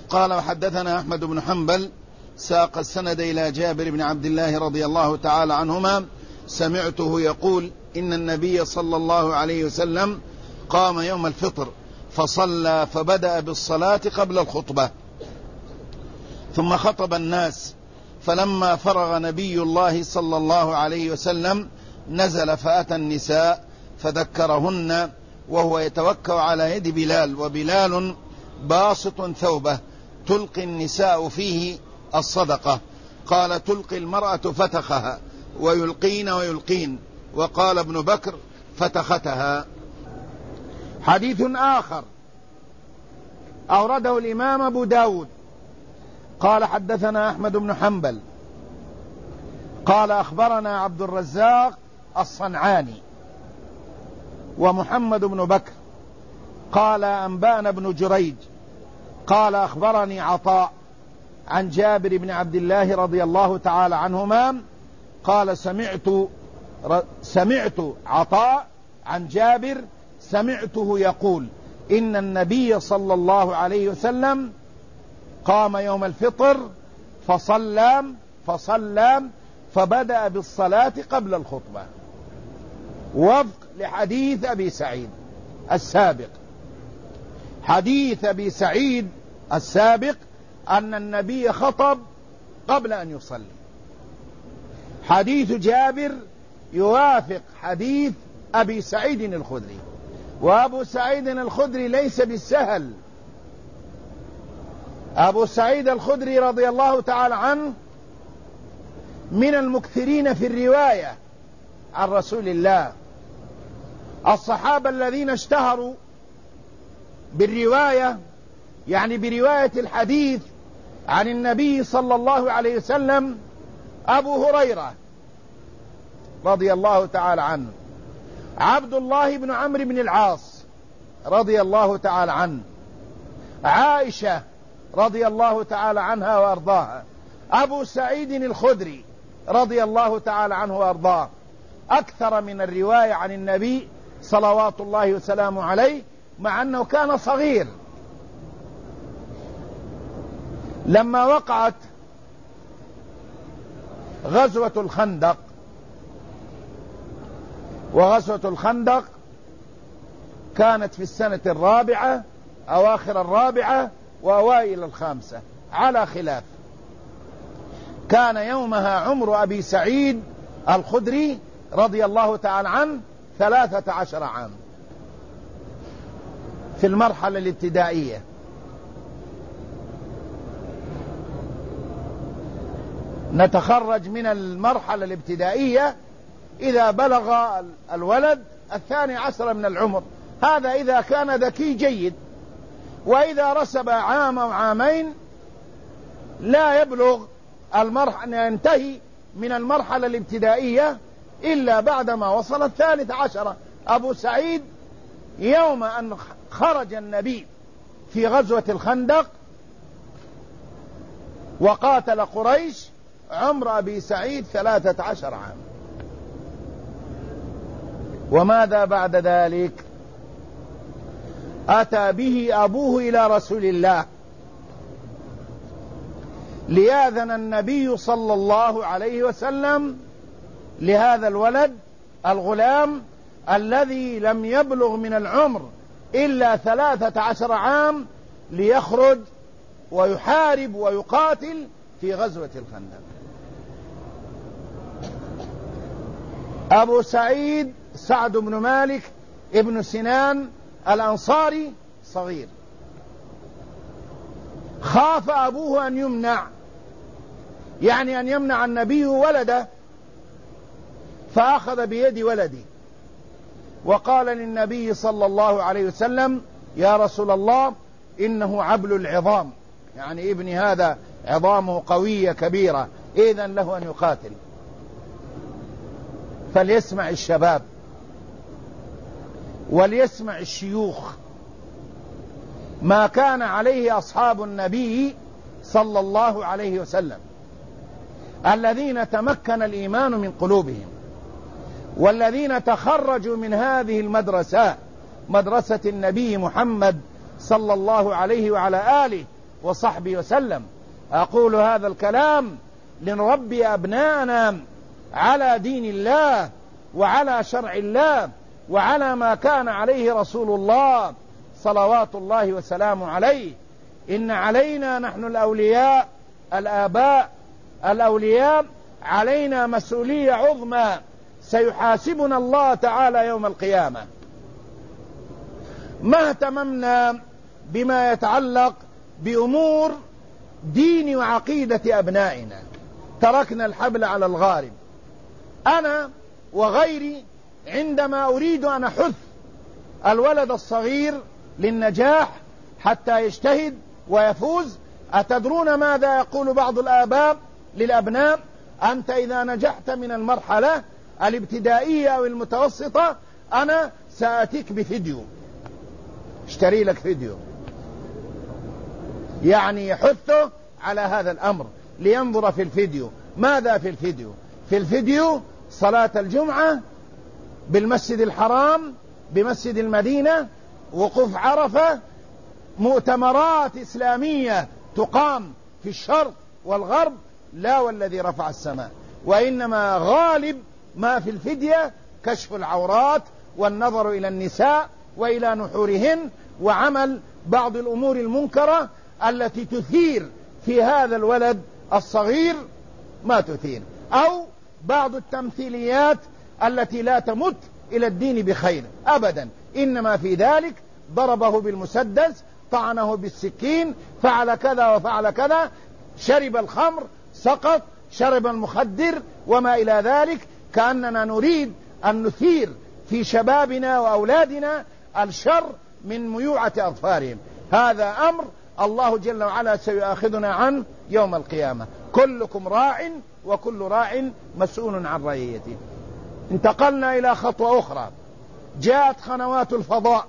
قال وحدثنا أحمد بن حنبل ساق السند إلى جابر بن عبد الله رضي الله تعالى عنهما سمعته يقول إن النبي صلى الله عليه وسلم قام يوم الفطر فصلى فبدأ بالصلاة قبل الخطبة ثم خطب الناس، فلما فرغ نبي الله صلى الله عليه وسلم نزل فأتى النساء فذكرهن وهو يتوكأ على يد بلال، وبلال باسط ثوبه تلقي النساء فيه الصدقة. قال تلقي المرأة فتخها ويلقين، وقال ابن بكر فتختها. حديث آخر أورده الإمام أبو داود قال حدثنا أحمد بن حنبل قال أخبرنا عبد الرزاق الصنعاني ومحمد بن بكر قال أنبأنا بن جريج قال أخبرني عطاء عن جابر بن عبد الله رضي الله تعالى عنهما قال سمعت عطاء عن جابر سمعته يقول إن النبي صلى الله عليه وسلم قام يوم الفطر فصلى فبدأ بالصلاة قبل الخطبة، وفق لحديث أبي سعيد السابق. حديث أبي سعيد السابق أن النبي خطب قبل أن يصلي. حديث جابر يوافق حديث أبي سعيد الخدري، وأبو سعيد الخدري ليس بالسهل. أبو سعيد الخدري رضي الله تعالى عنه من المكثرين في الرواية عن رسول الله، الصحابة الذين اشتهروا بالرواية يعني برواية الحديث عن النبي صلى الله عليه وسلم أبو هريرة رضي الله تعالى عنه، عبد الله بن عمرو بن العاص رضي الله تعالى عنه، عائشة رضي الله تعالى عنها وأرضاها، أبو سعيد الخدري رضي الله تعالى عنه وأرضاه، أكثر من الرواية عن النبي صلوات الله وسلامه عليه، مع أنه كان صغير. لما وقعت غزوة الخندق، وغزوة الخندق كانت في السنة الرابعة، أواخر الرابعة وأوائل الخامسة على خلاف. كان يومها عمر أبي سعيد الخدري رضي الله تعالى عنه 13 عام في المرحلة الابتدائية. نتخرج من المرحلة الابتدائية إذا بلغ الولد 12 من العمر، هذا إذا كان ذكي جيد، وإذا رسب عام أو عامين لا يبلغ المرحلة، ينتهي من المرحلة الابتدائية إلا بعدما وصل 13. أبو سعيد يوم أن خرج النبي في غزوة الخندق وقاتل قريش عمر أبي سعيد 13 عام. وماذا بعد ذلك؟ أتى به أبوه إلى رسول الله ليأذن النبي صلى الله عليه وسلم لهذا الولد الغلام الذي لم يبلغ من العمر إلا 13 عام ليخرج ويحارب ويقاتل في غزوة الخندق. أبو سعيد سعد بن مالك ابن سنان الأنصاري صغير، خاف أبوه أن يمنع، يعني أن يمنع النبي ولده، فأخذ بيد ولدي وقال للنبي صلى الله عليه وسلم: يا رسول الله، إنه عبل العظام، يعني ابني هذا عظامه قوية كبيرة، إذن له أن يقاتل. فليسمع الشباب وليسمع الشيوخ ما كان عليه أصحاب النبي صلى الله عليه وسلم، الذين تمكن الإيمان من قلوبهم، والذين تخرجوا من هذه المدرسة، مدرسة النبي محمد صلى الله عليه وعلى آله وصحبه وسلم. أقول هذا الكلام لنربي أبناءنا على دين الله وعلى شرع الله وعلى ما كان عليه رسول الله صلوات الله وسلامه عليه. إن علينا نحن الأولياء الآباء الأولياء علينا مسؤولية عظمى سيحاسبنا الله تعالى يوم القيامة. ما اهتممنا بما يتعلق بأمور دين وعقيدة أبنائنا، تركنا الحبل على الغارب. أنا وغيري عندما أريد أن أحث الولد الصغير للنجاح حتى يجتهد ويفوز، أتدرون ماذا يقول بعض الآباء للأبناء؟ أنت إذا نجحت من المرحلة الابتدائية أو المتوسطة أنا سأتيك بفيديو، اشتري لك فيديو. يعني يحثه على هذا الأمر لينظر في الفيديو. ماذا في الفيديو؟ في الفيديو صلاة الجمعة بالمسجد الحرام بمسجد المدينة، وقوف عرفة، مؤتمرات إسلامية تقام في الشرق والغرب، لا والذي رفع السماء. وإنما غالب ما في الفدية كشف العورات والنظر إلى النساء وإلى نحورهن، وعمل بعض الأمور المنكرة التي تثير في هذا الولد الصغير ما تثير، أو بعض التمثيليات التي لا تمت إلى الدين بخير أبدا، إنما في ذلك ضربه بالمسدس، طعنه بالسكين، فعل كذا وفعل كذا، شرب الخمر، سقط، شرب المخدر وما إلى ذلك، كأننا نريد أن نثير في شبابنا وأولادنا الشر من ميوعة أظفارهم. هذا أمر الله جل وعلا سيؤاخذنا عنه يوم القيامة. كلكم راع وكل راع مسؤول عن رعيته. انتقلنا إلى خطوة أخرى، جاءت قنوات الفضاء.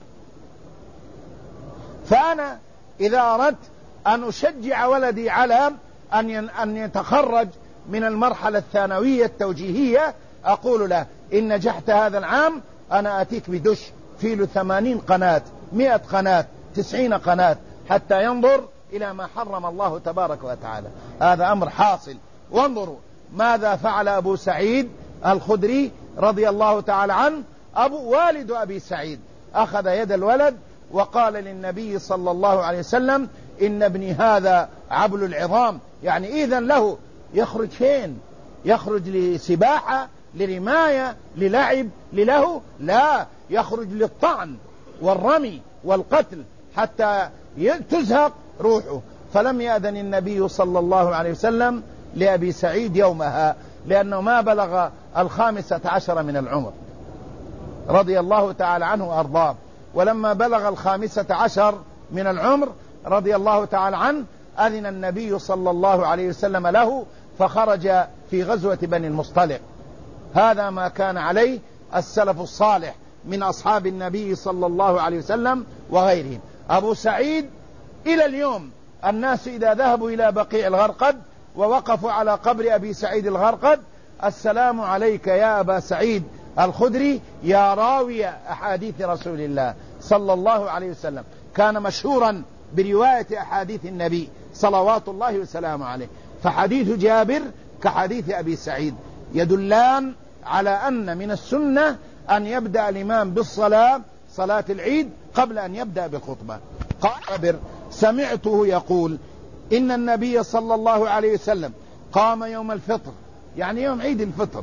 فأنا إذا أردت أن أشجع ولدي على أن يتخرج من المرحلة الثانوية التوجيهية، أقول له إن نجحت هذا العام أنا أتيك بدش فيه 80 قناة 100 قناة 90 قناة حتى ينظر إلى ما حرم الله تبارك وتعالى. هذا أمر حاصل. وانظروا ماذا فعل أبو سعيد الخدري رضي الله تعالى عنه، والد أبي سعيد، أخذ يد الولد وقال للنبي صلى الله عليه وسلم إن ابني هذا عبل العظام. يعني إذن له يخرج فين؟ يخرج لسباحة، لرماية، للعب، لله؟ لا، يخرج للطعن والرمي والقتل حتى تزهق روحه. فلم يأذن النبي صلى الله عليه وسلم لأبي سعيد يومها، لأنه ما بلغ 15 من العمر رضي الله تعالى عنه وأرضاه. ولما بلغ 15 من العمر رضي الله تعالى عنه أذن النبي صلى الله عليه وسلم له، فخرج في غزوة بني المصطلق. هذا ما كان عليه السلف الصالح من أصحاب النبي صلى الله عليه وسلم وغيرهم. أبو سعيد إلى اليوم الناس إذا ذهبوا إلى بقيع الغرقد ووقفوا على قبر أبي سعيد الغرقد: السلام عليك يا أبا سعيد الخدري يا راوي أحاديث رسول الله صلى الله عليه وسلم. كان مشهورا برواية أحاديث النبي صلوات الله وسلامه عليه. فحديث جابر كحديث أبي سعيد يدلان على أن من السنة أن يبدأ الإمام بالصلاة، صلاة العيد، قبل أن يبدأ بالخطبة. قال جابر: سمعته يقول إن النبي صلى الله عليه وسلم قام يوم الفطر، يعني يوم عيد الفطر،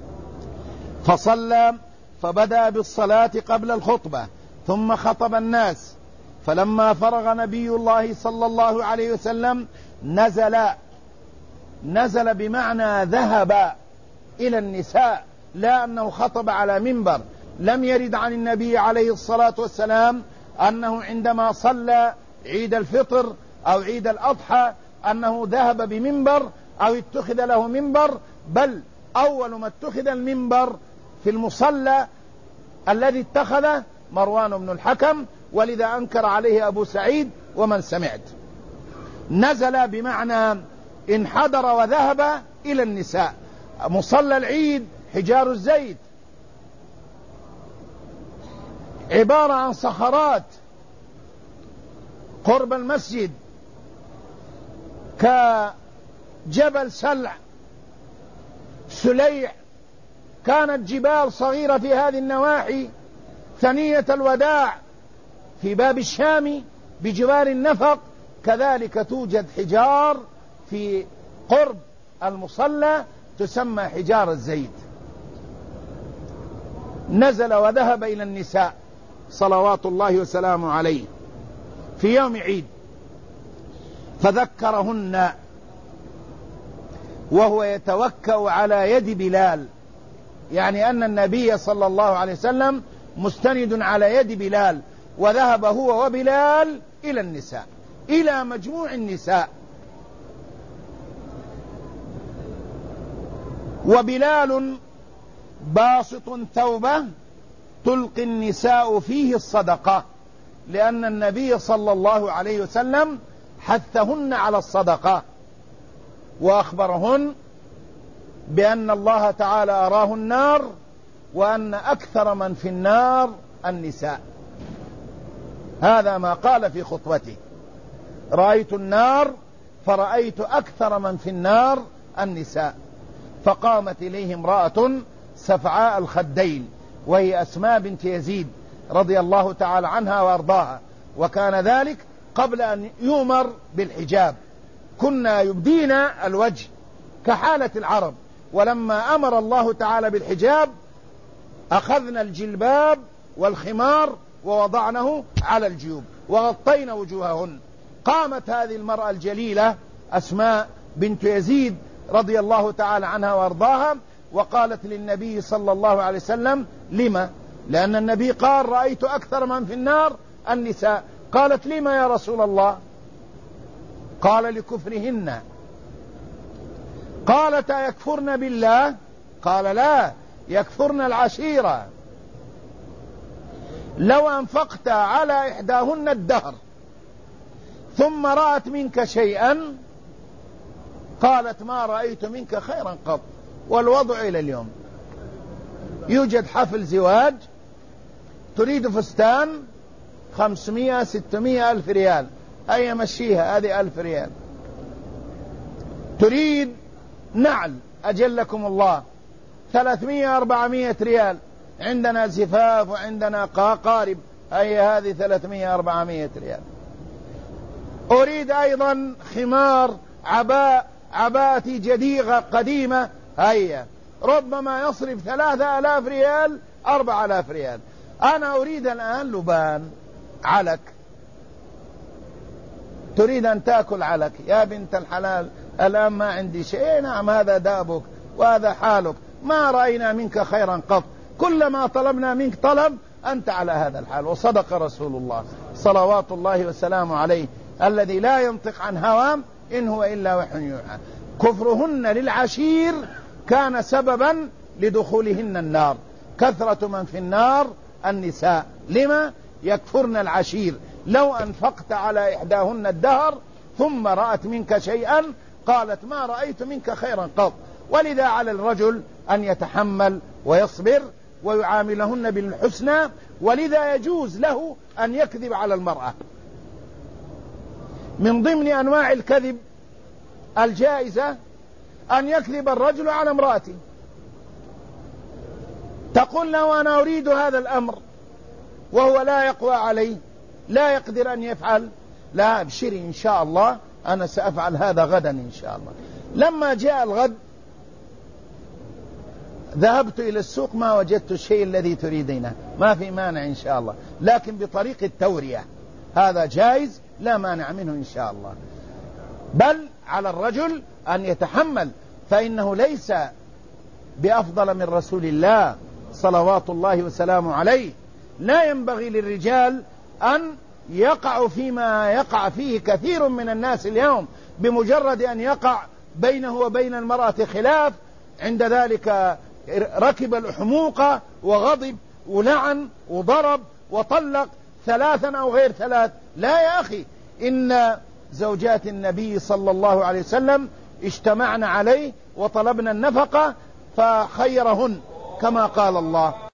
فصلى، فبدأ بالصلاة قبل الخطبة، ثم خطب الناس. فلما فرغ نبي الله صلى الله عليه وسلم نزل بمعنى ذهب إلى النساء، لا أنه خطب على منبر. لم يرد عن النبي عليه الصلاة والسلام أنه عندما صلى عيد الفطر أو عيد الأضحى أنه ذهب بمنبر أو اتخذ له منبر، بل أول ما اتخذ المنبر في المصلى الذي اتخذه مروان بن الحكم، ولذا أنكر عليه أبو سعيد ومن سمعت. نزل بمعنى انحدر وذهب إلى النساء. مصلى العيد حجار الزيت عبارة عن صخرات قرب المسجد كجبل سلع، سليع، كانت جبال صغيرة في هذه النواحي، ثنية الوداع في باب الشام بجوار النفق، كذلك توجد حجار في قرب المصلى تسمى حجار الزيت. نزل وذهب إلى النساء صلوات الله وسلامه عليه في يوم عيد، فذكرهن وهو يتوكأ على يد بلال، يعني أن النبي صلى الله عليه وسلم مستند على يد بلال، وذهب هو وبلال إلى النساء، إلى مجموع النساء، وبلال باسط ثوبه تلقي النساء فيه الصدقة، لأن النبي صلى الله عليه وسلم حثهن على الصدقة، وأخبرهن بأن الله تعالى أراه النار، وأن أكثر من في النار النساء. هذا ما قال في خطبته: رأيت النار فرأيت أكثر من في النار النساء. فقامت إليه امرأة سفعاء الخدين، وهي أسماء بنت يزيد رضي الله تعالى عنها وأرضاها، وكان ذلك قبل أن يؤمر بالحجاب، كنا يبدين الوجه كحالة العرب، ولما أمر الله تعالى بالحجاب أخذنا الجلباب والخمار ووضعناه على الجيوب وغطينا وجوههن. قامت هذه المرأة الجليلة أسماء بنت يزيد رضي الله تعالى عنها وارضاها، وقالت للنبي صلى الله عليه وسلم: لما؟ لأن النبي قال: رأيت أكثر من في النار النساء. قالت: لما يا رسول الله؟ قال: لكفرهن. قالت: يكفرن بالله؟ قال: لا، يكفرن العشيرة. لو أنفقت على إحداهن الدهر ثم رأت منك شيئا، قالت: ما رأيت منك خيرا قط. والوضع إلى اليوم يوجد حفل زواج، تريد فستان 500-600 ألف ريال، أي مشيها هذه 1000 ريال. تريد نعل أجلكم الله 300-400 ريال، عندنا زفاف وعندنا قارب، أي هذه 300-400 ريال. أريد أيضا خمار، عباءتي جديغة قديمة، هيا ربما يصرف 3000 ريال 4000 ريال. أنا أريد الآن لبان علك، تريد أن تأكل علك، يا بنت الحلال الآن ما عندي شيء. نعم، هذا دابك وهذا حالك، ما رأينا منك خيرا قط، كلما طلبنا منك طلب أنت على هذا الحال. وصدق رسول الله صلوات الله وسلامه عليه الذي لا ينطق عن هوى إن هو إلا وحي يوحى. كفرهن للعشير كان سببا لدخولهن النار. كثرة من في النار النساء. لما؟ يكفرن العشير. لو أنفقت على إحداهن الدهر ثم رأت منك شيئا قالت: ما رأيت منك خيرا قط. ولذا على الرجل أن يتحمل ويصبر ويعاملهن بالحسنى، ولذا يجوز له أن يكذب على المرأة. من ضمن أنواع الكذب الجائزة أن يكذب الرجل على امرأته، تقول له: أنا أريد هذا الأمر، وهو لا يقوى عليه، لا يقدر أن يفعل. لا، ابشري إن شاء الله أنا سأفعل هذا غدا إن شاء الله. لما جاء الغد ذهبت إلى السوق ما وجدت الشيء الذي تريدينه، ما في مانع إن شاء الله، لكن بطريق التورية هذا جائز، لا مانع منه إن شاء الله. بل على الرجل أن يتحمل، فإنه ليس بأفضل من رسول الله صلوات الله وسلامه عليه. لا ينبغي للرجال أن يقع فيما يقع فيه كثير من الناس اليوم، بمجرد أن يقع بينه وبين المرأة خلاف، عند ذلك ركب الحموقة وغضب ولعن وضرب وطلق 3 أو غير 3. لا يا أخي، إن زوجات النبي صلى الله عليه وسلم اجتمعن عليه وطلبنا النفقة فخيرهن كما قال الله.